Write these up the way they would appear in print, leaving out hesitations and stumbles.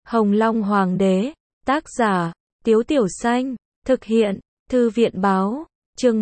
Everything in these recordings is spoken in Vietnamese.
Hồng Long Hoàng đế, tác giả, Tiếu Tiểu Xanh, thực hiện, Thư viện báo, chương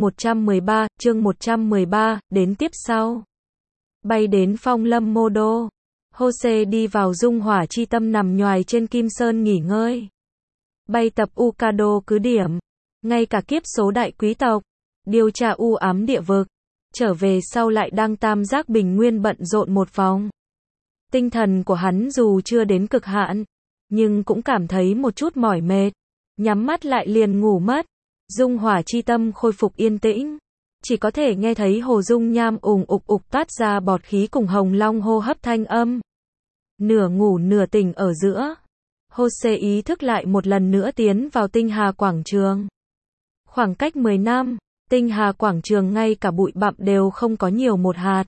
113, đến tiếp sau. Bay đến Phong Lâm Mô Đô. Jose đi vào Dung Hỏa Chi Tâm nằm nhoài trên Kim Sơn nghỉ ngơi. Bay tập Ukado cứ điểm. Ngay cả kiếp số đại quý tộc, điều tra u ám địa vực, trở về sau lại đang tam giác bình nguyên bận rộn một vòng. Tinh thần của hắn dù chưa đến cực hạn, nhưng cũng cảm thấy một chút mỏi mệt. Nhắm mắt lại liền ngủ mất. Dung Hỏa Chi Tâm khôi phục yên tĩnh. Chỉ có thể nghe thấy Hồ Dung Nham ùng ục toát ra bọt khí cùng Hồng Long hô hấp thanh âm. Nửa ngủ nửa tỉnh ở giữa. Jose ý thức lại một lần nữa tiến vào Tinh Hà Quảng Trường. Khoảng cách 10 năm, Tinh Hà Quảng Trường ngay cả bụi bặm đều không có nhiều một hạt.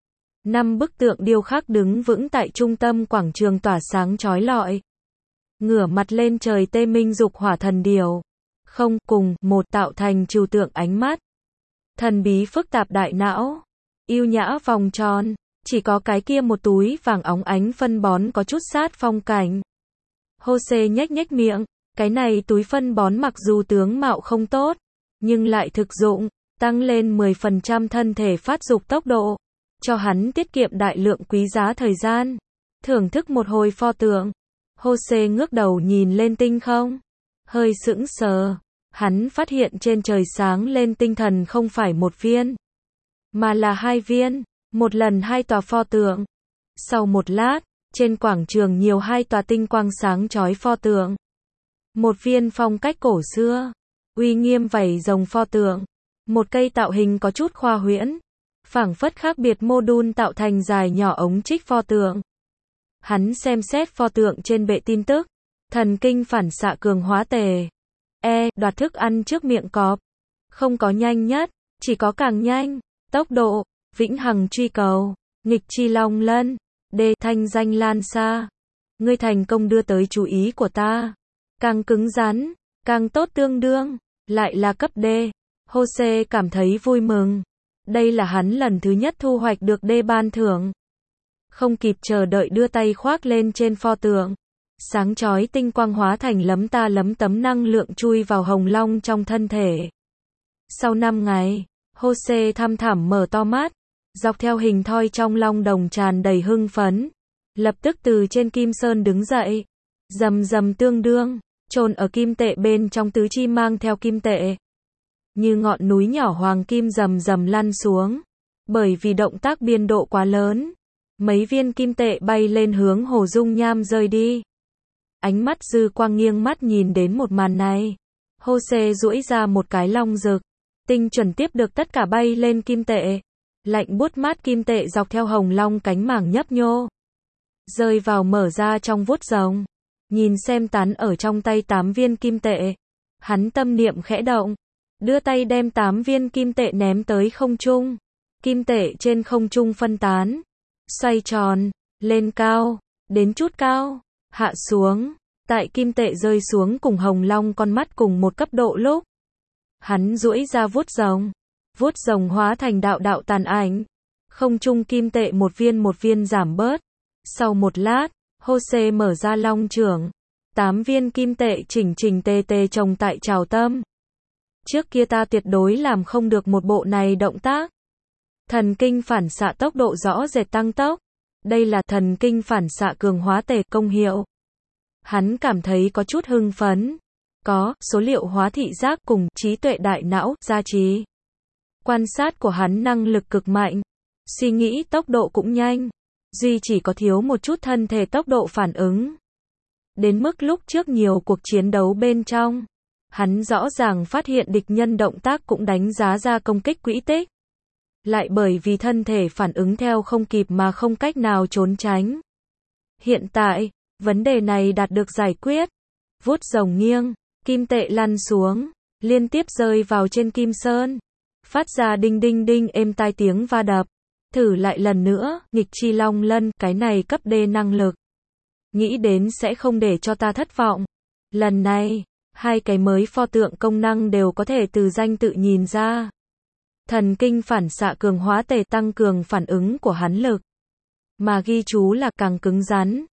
5 bức tượng điêu khắc đứng vững tại trung tâm quảng trường tỏa sáng chói lọi. Ngửa mặt lên trời tê minh dục hỏa thần điểu. Không cùng một tạo thành trừu tượng ánh mắt. Thần bí phức tạp đại não. Yêu nhã vòng tròn. Chỉ có cái kia một túi vàng óng ánh phân bón có chút sát phong cảnh. Jose nhếch miệng. Cái này túi phân bón mặc dù tướng mạo không tốt, nhưng lại thực dụng, tăng lên 10% thân thể phát dục tốc độ, cho hắn tiết kiệm đại lượng quý giá thời gian. Thưởng thức một hồi pho tượng, Jose ngước đầu nhìn lên tinh không, hơi sững sờ. Hắn phát hiện trên trời sáng lên tinh thần không phải một viên, mà là 2 viên, một lần 2 tòa pho tượng. Sau một lát, trên quảng trường nhiều 2 tòa tinh quang sáng chói pho tượng. Một viên phong cách cổ xưa, uy nghiêm vảy rồng pho tượng. Một cây tạo hình có chút khoa huyễn, phảng phất khác biệt mô đun tạo thành dài nhỏ ống trích pho tượng. Hắn xem xét pho tượng trên bệ tin tức. Thần kinh phản xạ cường hóa tề. Đoạt thức ăn trước miệng cọp. Không có nhanh nhất, chỉ có càng nhanh. Tốc độ, vĩnh hằng truy cầu, nghịch chi long lân. Thanh danh lan xa. Ngươi thành công đưa tới chú ý của ta. Càng cứng rắn, càng tốt tương đương. Lại là cấp D. Jose cảm thấy vui mừng. Đây là hắn lần thứ nhất thu hoạch được D ban thưởng. Không kịp chờ đợi đưa tay khoác lên trên pho tượng. Sáng chói tinh quang hóa thành lấm ta lấm tấm năng lượng chui vào Hồng Long trong thân thể. Sau 5 ngày, Jose thăm thẳm mở to mắt, dọc theo hình thoi trong long đồng tràn đầy hưng phấn. Lập tức từ trên Kim Sơn đứng dậy. Rầm tương đương, chôn ở kim tệ bên trong tứ chi mang theo kim tệ. Như ngọn núi nhỏ hoàng kim rầm lăn xuống. Bởi vì động tác biên độ quá lớn, mấy viên kim tệ bay lên hướng Hồ Dung Nham rơi đi. Ánh mắt dư quang nghiêng mắt nhìn đến một màn này. Jose duỗi ra một cái long rực, tinh chuẩn tiếp được tất cả bay lên kim tệ. Lạnh buốt mát kim tệ dọc theo Hồng Long cánh mảng nhấp nhô, rơi vào mở ra trong vuốt rồng. Nhìn xem tán ở trong tay 8 viên kim tệ. Hắn tâm niệm khẽ động, đưa tay đem 8 viên kim tệ ném tới không trung. Kim tệ trên không trung phân tán, xoay tròn, lên cao, đến chút cao, hạ xuống. Tại kim tệ rơi xuống cùng Hồng Long con mắt cùng một cấp độ lúc, hắn duỗi ra vuốt rồng hóa thành đạo tàn ảnh. Không trung kim tệ một viên giảm bớt. Sau một lát, Jose mở ra long chưởng. 8 viên kim tệ chỉnh tề chồng tại trào tâm. Trước kia ta tuyệt đối làm không được một bộ này động tác. Thần kinh phản xạ tốc độ rõ rệt tăng tốc. Đây là thần kinh phản xạ cường hóa tề công hiệu. Hắn cảm thấy có chút hưng phấn. Có số liệu hóa thị giác cùng trí tuệ đại não gia trì. Quan sát của hắn năng lực cực mạnh. Suy nghĩ tốc độ cũng nhanh. Duy chỉ có thiếu một chút thân thể tốc độ phản ứng. Đến mức lúc trước nhiều cuộc chiến đấu bên trong, hắn rõ ràng phát hiện địch nhân động tác cũng đánh giá ra công kích quỹ tích. Lại bởi vì thân thể phản ứng theo không kịp mà không cách nào trốn tránh. Hiện tại, vấn đề này đạt được giải quyết. Vuốt rồng nghiêng, kim tệ lăn xuống, liên tiếp rơi vào trên Kim Sơn. Phát ra đinh êm tai tiếng va đập. Thử lại lần nữa, nghịch chi long lân, cái này cấp D năng lực. Nghĩ đến sẽ không để cho ta thất vọng. Lần này, 2 cái mới pho tượng công năng đều có thể từ danh tự nhìn ra. Thần kinh phản xạ cường hóa tề tăng cường phản ứng của hắn lực. Mà ghi chú là càng cứng rắn,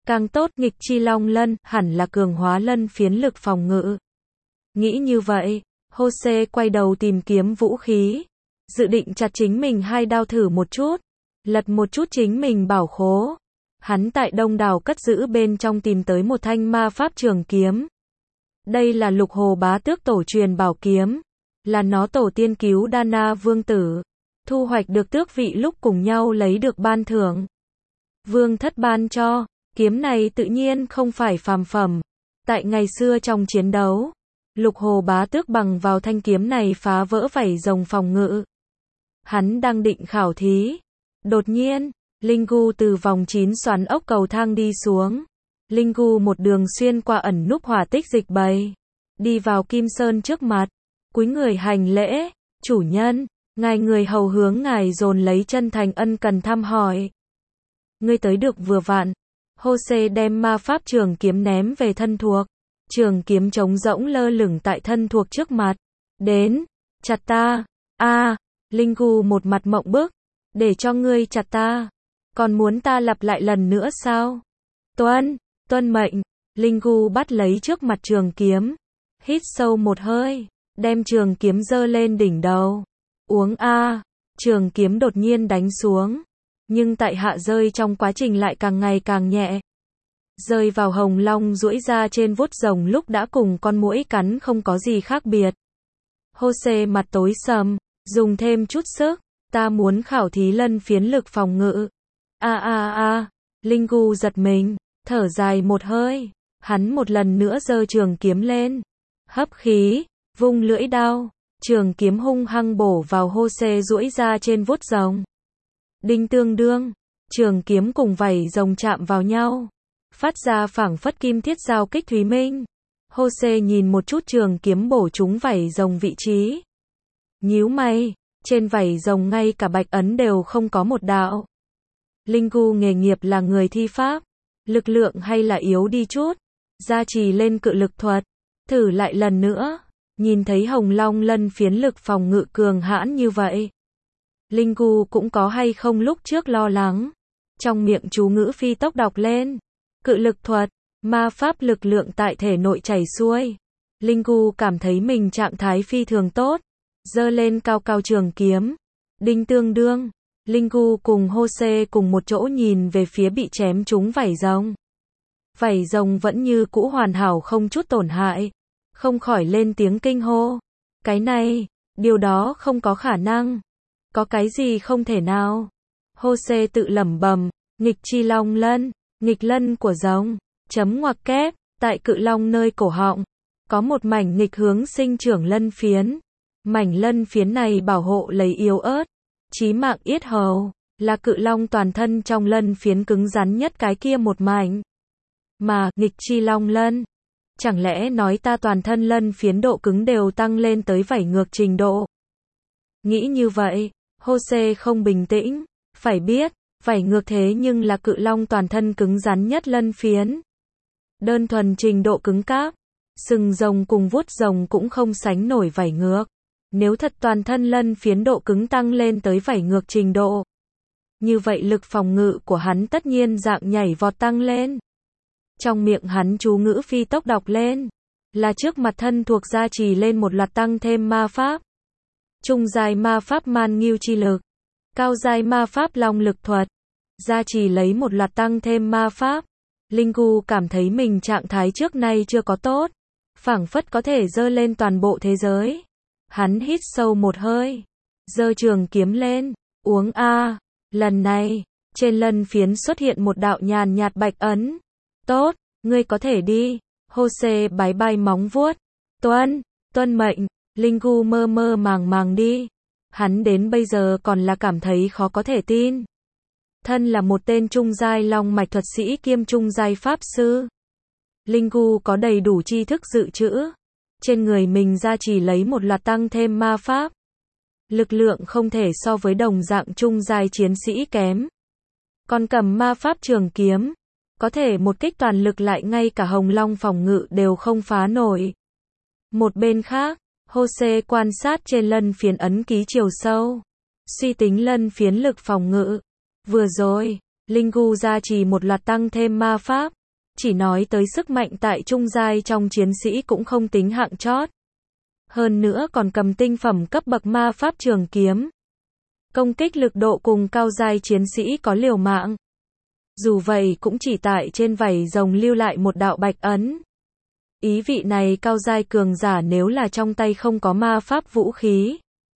Càng tốt, nghịch chi long lân, hẳn là cường hóa lân phiến lực phòng ngự. Nghĩ như vậy, Jose quay đầu tìm kiếm vũ khí. Dự định chặt chính mình 2 đao thử một chút. Lật một chút chính mình bảo khố. Hắn tại đông đảo cất giữ bên trong tìm tới một thanh ma pháp trường kiếm. Đây là Lục Hồ Bá Tước tổ truyền bảo kiếm. Là nó tổ tiên cứu Dana vương tử. Thu hoạch được tước vị lúc cùng nhau lấy được ban thưởng. Vương thất ban cho. Kiếm này tự nhiên không phải phàm phẩm. Tại ngày xưa trong chiến đấu, Lục Hồ Bá Tước bằng vào thanh kiếm này phá vỡ vảy rồng phòng ngự. Hắn đang định khảo thí. Đột nhiên, Linh Gu từ vòng 9 xoắn ốc cầu thang đi xuống. Linh Gu một đường xuyên qua ẩn núp hỏa tích dịch bầy. Đi vào Kim Sơn trước mặt. Cúi người hành lễ. Chủ nhân, ngài người hầu hướng ngài dồn lấy chân thành ân cần thăm hỏi. Ngươi tới được vừa vặn. Jose đem ma pháp trường kiếm ném về thân thuộc. Trường kiếm trống rỗng lơ lửng tại thân thuộc trước mặt. Đến, chặt ta. Linh Gu một mặt mộng bức. Để cho ngươi chặt ta. Còn muốn ta lặp lại lần nữa sao? Tuân mệnh. Linh Gu bắt lấy trước mặt trường kiếm. Hít sâu một hơi. Đem trường kiếm giơ lên đỉnh đầu. Uống Trường kiếm đột nhiên đánh xuống. Nhưng tại hạ rơi trong quá trình lại càng ngày càng nhẹ. Rơi vào hồng long duỗi ra trên vuốt rồng lúc đã cùng con muỗi cắn không có gì khác biệt. Jose mặt tối sầm, dùng thêm chút sức. Ta muốn khảo thí lân phiến lực phòng ngự. Linh Gu giật mình, thở dài một hơi. Hắn một lần nữa giơ trường kiếm lên. Hấp khí, vung lưỡi đao. Trường kiếm hung hăng bổ vào Jose duỗi ra trên vuốt rồng. Đinh tương đương, trường kiếm cùng vảy rồng chạm vào nhau. Phát ra phảng phất kim thiết giao kích thúy minh. Jose nhìn một chút trường kiếm bổ trúng vảy rồng vị trí. Nhíu mày, trên vảy rồng ngay cả bạch ấn đều không có một đạo. Linh Gu nghề nghiệp là người thi pháp. Lực lượng hay là yếu đi chút. Gia trì lên cự lực thuật. Thử lại lần nữa. Nhìn thấy hồng long lân phiến lực phòng ngự cường hãn như vậy. Linh Gu cũng có hay không lúc trước lo lắng. Trong miệng chú ngữ phi tốc đọc lên. Cự lực thuật, ma pháp lực lượng tại thể nội chảy xuôi. Linh Gu cảm thấy mình trạng thái phi thường tốt. Giơ lên cao cao trường kiếm. Đinh tương đương. Linh Gu cùng Jose cùng một chỗ nhìn về phía bị chém trúng vảy rồng. Vảy rồng vẫn như cũ hoàn hảo không chút tổn hại. Không khỏi lên tiếng kinh hô. Cái này, điều đó không có khả năng. Có cái gì không thể nào? Jose tự lẩm bẩm, nghịch chi long lân, nghịch lân của rồng, chấm ngoặc kép, tại cự long nơi cổ họng, có một mảnh nghịch hướng sinh trưởng lân phiến. Mảnh lân phiến này bảo hộ lấy yếu ớt, chí mạng yết hầu, là cự long toàn thân trong lân phiến cứng rắn nhất cái kia một mảnh. Mà, nghịch chi long lân, chẳng lẽ nói ta toàn thân lân phiến độ cứng đều tăng lên tới vảy ngược trình độ? Nghĩ như vậy, Jose không bình tĩnh, phải biết, vảy ngược thế nhưng là cự long toàn thân cứng rắn nhất lân phiến. Đơn thuần trình độ cứng cáp, sừng rồng cùng vuốt rồng cũng không sánh nổi vảy ngược. Nếu thật toàn thân lân phiến độ cứng tăng lên tới vảy ngược trình độ, như vậy lực phòng ngự của hắn tất nhiên dạng nhảy vọt tăng lên. Trong miệng hắn chú ngữ phi tốc đọc lên, là trước mặt thân thuộc gia trì lên một loạt tăng thêm ma pháp. Trung giai ma pháp man nghiêu chi lực, cao giai ma pháp long lực thuật, gia trì lấy một loạt tăng thêm ma pháp. Linh Gu cảm thấy mình trạng thái trước nay chưa có tốt, phảng phất có thể dơ lên toàn bộ thế giới. Hắn hít sâu một hơi, giơ trường kiếm lên, uống lần này, trên lân phiến xuất hiện một đạo nhàn nhạt bạch ấn. Tốt, ngươi có thể đi. Jose bái bay móng vuốt. Tuân mệnh. Linh Gu mơ mơ màng đi. Hắn đến bây giờ còn là cảm thấy khó có thể tin. Thân là một tên trung giai long mạch thuật sĩ kiêm trung giai pháp sư. Linh Gu có đầy đủ tri thức dự trữ. Trên người mình gia trì lấy một loạt tăng thêm ma pháp. Lực lượng không thể so với đồng dạng trung giai chiến sĩ kém. Còn cầm ma pháp trường kiếm, có thể một kích toàn lực lại ngay cả hồng long phòng ngự đều không phá nổi. Một bên khác, Jose quan sát trên lân phiến ấn ký chiều sâu. Suy tính lân phiến lực phòng ngự. Vừa rồi, Linh Gu gia trì một loạt tăng thêm ma pháp. Chỉ nói tới sức mạnh tại trung giai trong chiến sĩ cũng không tính hạng chót. Hơn nữa còn cầm tinh phẩm cấp bậc ma pháp trường kiếm. Công kích lực độ cùng cao giai chiến sĩ có liều mạng. Dù vậy cũng chỉ tại trên vảy rồng lưu lại một đạo bạch ấn. Ý vị này cao giai cường giả nếu là trong tay không có ma pháp vũ khí.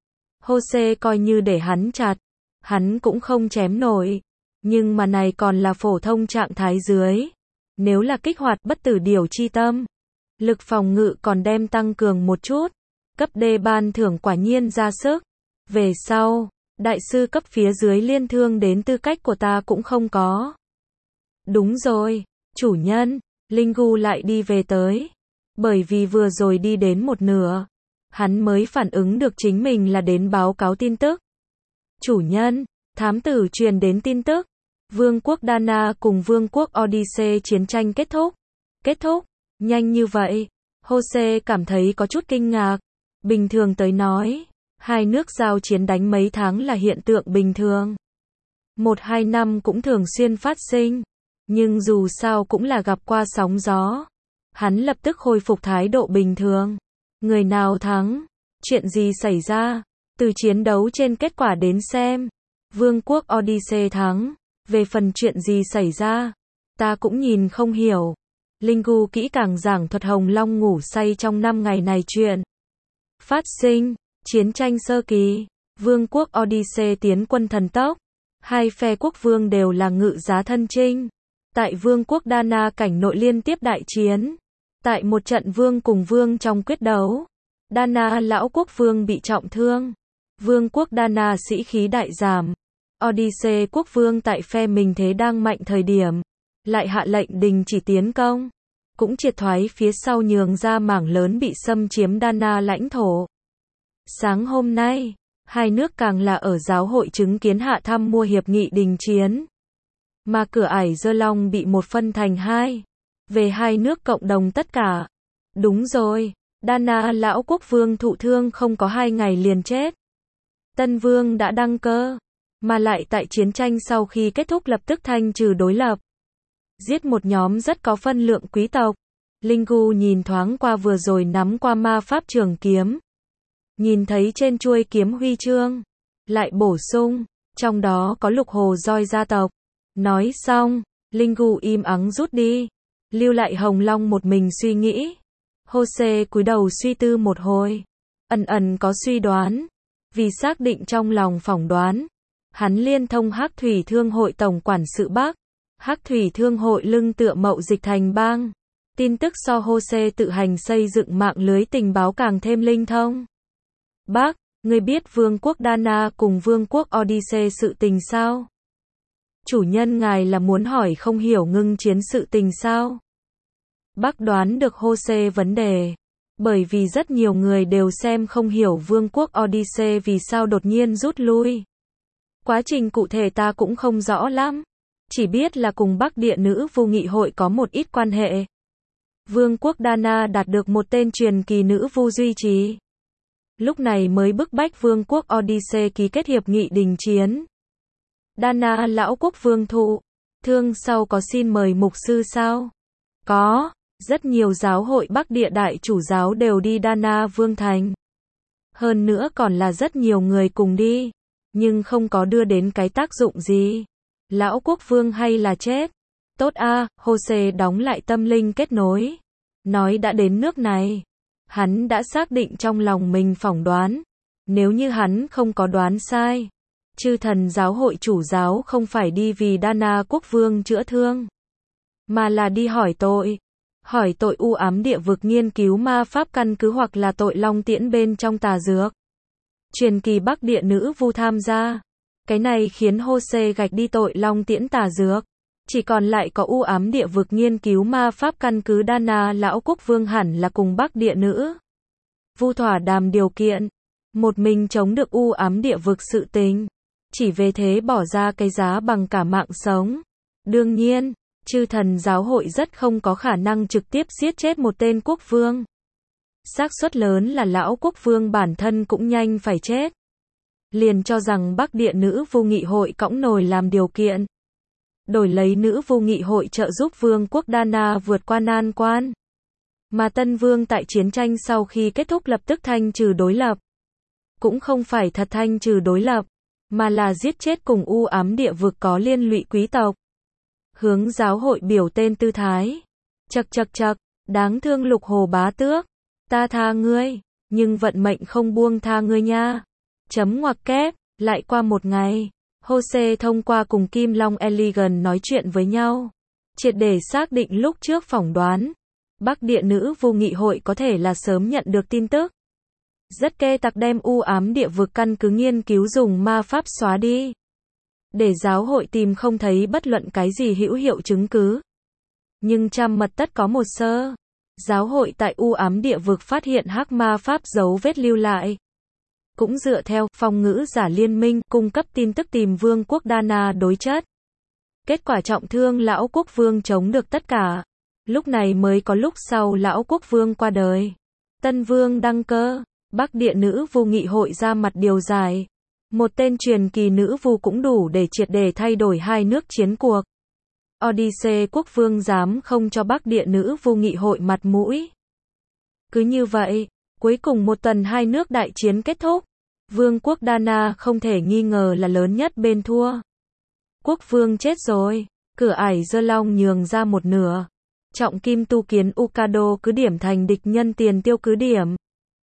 Jose coi như để hắn chặt, hắn cũng không chém nổi. Nhưng mà này còn là phổ thông trạng thái dưới. Nếu là kích hoạt bất tử điểu chi tâm, lực phòng ngự còn đem tăng cường một chút. Cấp D ban thưởng quả nhiên ra sức. Về sau, đại sư cấp phía dưới liên thương đến tư cách của ta cũng không có. Đúng rồi, chủ nhân, Linh Gu lại đi về tới. Bởi vì vừa rồi đi đến một nửa, hắn mới phản ứng được chính mình là đến báo cáo tin tức. Chủ nhân, thám tử truyền đến tin tức. Vương quốc Dana cùng Vương quốc Odyssey chiến tranh kết thúc. Kết thúc? Nhanh như vậy? Jose cảm thấy có chút kinh ngạc. Bình thường tới nói, hai nước giao chiến đánh mấy tháng là hiện tượng bình thường. 1-2 năm cũng thường xuyên phát sinh. Nhưng dù sao cũng là gặp qua sóng gió. Hắn lập tức khôi phục thái độ bình thường. Người nào thắng? Chuyện gì xảy ra? Từ chiến đấu trên kết quả đến xem. Vương quốc Odyssey thắng. Về phần chuyện gì xảy ra, ta cũng nhìn không hiểu. Linh Gu kỹ càng giảng thuật Hồng Long ngủ say trong 5 ngày này chuyện. Phát sinh, chiến tranh sơ kỳ, Vương quốc Odyssey tiến quân thần tốc. Hai phe quốc vương đều là ngự giá thân chinh. Tại Vương quốc Dana cảnh nội liên tiếp đại chiến. Tại một trận vương cùng vương trong quyết đấu, Dana lão quốc vương bị trọng thương. Vương quốc Dana sĩ khí đại giảm. Odyssey quốc vương tại phe mình thế đang mạnh thời điểm, lại hạ lệnh đình chỉ tiến công, cũng triệt thoái phía sau nhường ra mảng lớn bị xâm chiếm Dana lãnh thổ. Sáng hôm nay, hai nước càng là ở giáo hội chứng kiến hạ thăm mua hiệp nghị đình chiến. Mà cửa ải Dơ Long bị một phân thành hai. Về hai nước cộng đồng tất cả. Đúng rồi, Dana lão quốc vương thụ thương không có 2 ngày liền chết. Tân vương đã đăng cơ. Mà lại tại chiến tranh sau khi kết thúc lập tức thanh trừ đối lập. Giết một nhóm rất có phân lượng quý tộc. Linh Gu nhìn thoáng qua vừa rồi nắm qua ma pháp trường kiếm. Nhìn thấy trên chuôi kiếm huy chương. Lại bổ sung, trong đó có lục hồ roi gia tộc. Nói xong, Linh Gu im ắng rút đi. Lưu lại Hồng Long một mình suy nghĩ. Jose cúi đầu suy tư một hồi. Ẩn ẩn có suy đoán. Vì xác định trong lòng phỏng đoán. Hắn liên thông Hắc Thủy Thương hội tổng quản sự Bắc. Hắc Thủy Thương hội lưng tựa Mậu Dịch Thành bang. Tin tức so Jose tự hành xây dựng mạng lưới tình báo càng thêm linh thông. Bác, ngươi biết Vương quốc Dana cùng Vương quốc Odyssey sự tình sao? Chủ nhân ngài là muốn hỏi không hiểu ngưng chiến sự tình sao? Bác đoán được Jose vấn đề. Bởi vì rất nhiều người đều xem không hiểu Vương quốc Odyssey vì sao đột nhiên rút lui. Quá trình cụ thể ta cũng không rõ lắm. Chỉ biết là cùng Bắc Địa Nữ Vu Nghị hội có một ít quan hệ. Vương quốc Dana đạt được một tên truyền kỳ nữ vu duy trì. Lúc này mới bức bách Vương quốc Odyssey ký kết hiệp nghị đình chiến. Dana lão quốc vương thụ thương sau có xin mời mục sư sao? Có, rất nhiều giáo hội Bắc Địa đại chủ giáo đều đi Dana Vương thành. Hơn nữa còn là rất nhiều người cùng đi, nhưng không có đưa đến cái tác dụng gì. Lão quốc vương hay là chết? Tốt a, Jose đóng lại tâm linh kết nối. Nói đã đến nước này, hắn đã xác định trong lòng mình phỏng đoán. Nếu như hắn không có đoán sai, chư thần giáo hội chủ giáo không phải đi vì Dana quốc vương chữa thương, mà là đi hỏi tội. Hỏi tội u ám địa vực nghiên cứu ma pháp căn cứ hoặc là tội long tiễn bên trong tà dược. Truyền kỳ Bắc Địa nữ vu tham gia. Cái này khiến Jose gạch đi tội long tiễn tà dược. Chỉ còn lại có u ám địa vực nghiên cứu ma pháp căn cứ Dana lão quốc vương hẳn là cùng Bắc Địa nữ vu thỏa đàm điều kiện. Một mình chống được u ám địa vực sự tình. Chỉ về thế bỏ ra cái giá bằng cả mạng sống. Đương nhiên, chư thần giáo hội rất không có khả năng trực tiếp giết chết một tên quốc vương. Xác suất lớn là lão quốc vương bản thân cũng nhanh phải chết. Liền cho rằng Bắc Địa nữ vu nghị hội cõng nồi làm điều kiện. đổi lấy nữ vu nghị hội trợ giúp vương quốc Dana vượt qua nan quan. Mà Tân Vương tại chiến tranh sau khi kết thúc lập tức thanh trừ đối lập. Cũng không phải thật thanh trừ đối lập, mà là giết chết cùng u ám địa vực có liên lụy quý tộc. Hướng giáo hội biểu tên tư thái. Chậc chậc chậc, đáng thương Lục Hồ bá tước. Ta tha ngươi, nhưng vận mệnh không buông tha ngươi nha. Chấm ngoặc kép, lại qua một ngày. Jose thông qua cùng Kim Long Elegant nói chuyện với nhau. Triệt để xác định lúc trước phỏng đoán. Bắc địa nữ vu nghị hội có thể là sớm nhận được tin tức. Rất kê tặc đem u ám địa vực căn cứ nghiên cứu dùng ma pháp xóa đi. Để giáo hội tìm không thấy bất luận cái gì hữu hiệu chứng cứ. Nhưng trăm mật tất có một sơ. Giáo hội tại u ám địa vực phát hiện hắc ma pháp dấu vết lưu lại. Cũng dựa theo phong ngữ giả liên minh cung cấp tin tức tìm vương quốc Dana đối chất. Kết quả trọng thương lão quốc vương chống được tất cả. Lúc này mới có lúc sau lão quốc vương qua đời. Tân vương đăng cơ. Bắc địa nữ vu nghị hội ra mặt điều giải. Một tên truyền kỳ nữ vu cũng đủ để triệt để thay đổi hai nước chiến cuộc. Odyssey quốc vương dám không cho Bắc địa nữ vu nghị hội mặt mũi. Cứ như vậy, cuối cùng một tuần hai nước đại chiến kết thúc. Vương quốc Dana không thể nghi ngờ là lớn nhất bên thua. Quốc vương chết rồi, cửa ải Dơ Long nhường ra một nửa. Trọng kim tu kiến Ukado cứ điểm thành địch nhân tiền tiêu cứ điểm.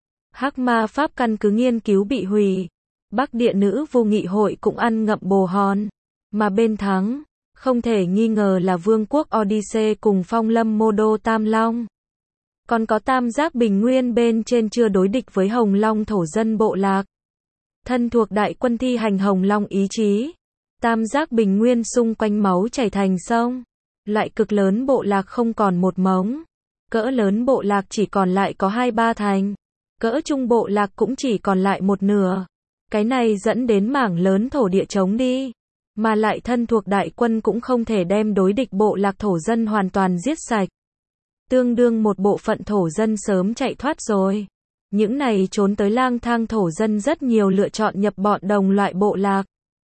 Hắc ma pháp căn cứ nghiên cứu bị hủy. Bắc địa nữ vu nghị hội cũng ăn ngậm bồ hòn. Mà bên thắng, không thể nghi ngờ là vương quốc Odyssey cùng phong lâm mô đô Tam Long. Còn có tam giác bình nguyên bên trên chưa đối địch với Hồng Long thổ dân bộ lạc. Thân thuộc đại quân thi hành Hồng Long ý chí. Tam giác bình nguyên xung quanh máu chảy thành sông. Loại cực lớn bộ lạc không còn một mống. Cỡ lớn bộ lạc chỉ còn lại có 2-3 thành. Cỡ trung bộ lạc cũng chỉ còn lại một nửa. Cái này dẫn đến mảng lớn thổ địa trống đi. Mà lại thân thuộc đại quân cũng không thể đem đối địch bộ lạc thổ dân hoàn toàn giết sạch. Tương đương một bộ phận thổ dân sớm chạy thoát rồi. Những này trốn tới lang thang thổ dân rất nhiều lựa chọn nhập bọn đồng loại bộ lạc.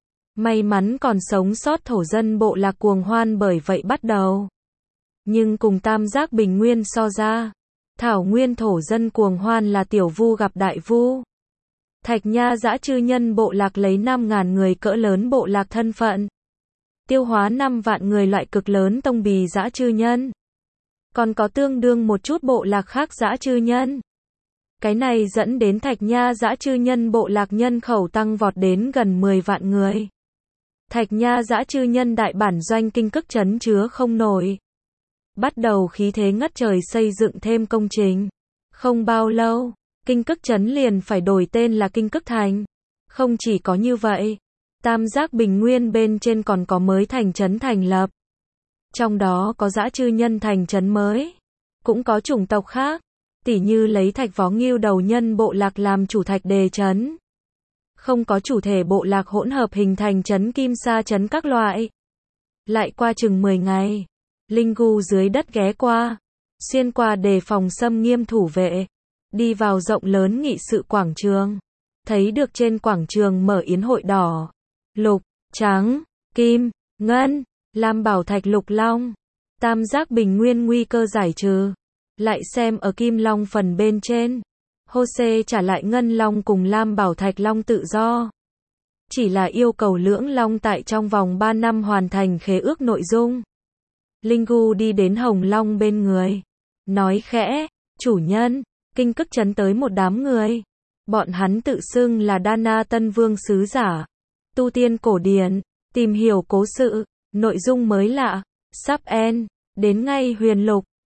May mắn còn sống sót thổ dân bộ lạc cuồng hoan bởi vậy bắt đầu. Nhưng cùng tam giác bình nguyên so ra, thảo nguyên thổ dân cuồng hoan là tiểu vu gặp đại vu. Thạch Nha dã chư nhân bộ lạc lấy 5.000 người cỡ lớn bộ lạc thân phận. Tiêu hóa 5 vạn người loại cực lớn tông bì dã chư nhân. Còn có tương đương một chút bộ lạc khác dã chư nhân. Cái này dẫn đến Thạch Nha dã chư nhân bộ lạc nhân khẩu tăng vọt đến gần 10 vạn người. Thạch Nha dã chư nhân đại bản doanh kinh cức trấn chứa không nổi. Bắt đầu khí thế ngất trời xây dựng thêm công trình. Không bao lâu, kinh cức trấn liền phải đổi tên là Kinh Cức Thành. Không chỉ có như vậy, tam giác bình nguyên bên trên còn có mới thành trấn thành lập. Trong đó có dã chư nhân thành trấn mới. Cũng có chủng tộc khác, tỉ như lấy Thạch Vó Ngưu đầu nhân bộ lạc làm chủ Thạch Đề trấn. Không có chủ thể bộ lạc hỗn hợp hình thành trấn Kim Sa trấn các loại. Lại qua chừng 10 ngày, Linh Gu dưới đất ghé qua, xuyên qua đề phòng xâm nghiêm thủ vệ, đi vào rộng lớn nghị sự quảng trường. Thấy được trên quảng trường mở yến hội đỏ, lục, trắng, kim, ngân, lam bảo thạch lục long. Tam giác bình nguyên nguy cơ giải trừ. Lại xem ở kim long phần bên trên. Jose trả lại ngân long cùng lam bảo thạch long tự do. Chỉ là yêu cầu lưỡng long tại trong vòng 3 năm hoàn thành khế ước nội dung. Linh Gu đi đến Hồng Long bên người. Nói khẽ, chủ nhân, kinh cức trấn tới một đám người. Bọn hắn tự xưng là Dana Tân Vương sứ giả. Tu tiên cổ điển, tìm hiểu cố sự, nội dung mới lạ, sắp end, đến ngay huyền lục.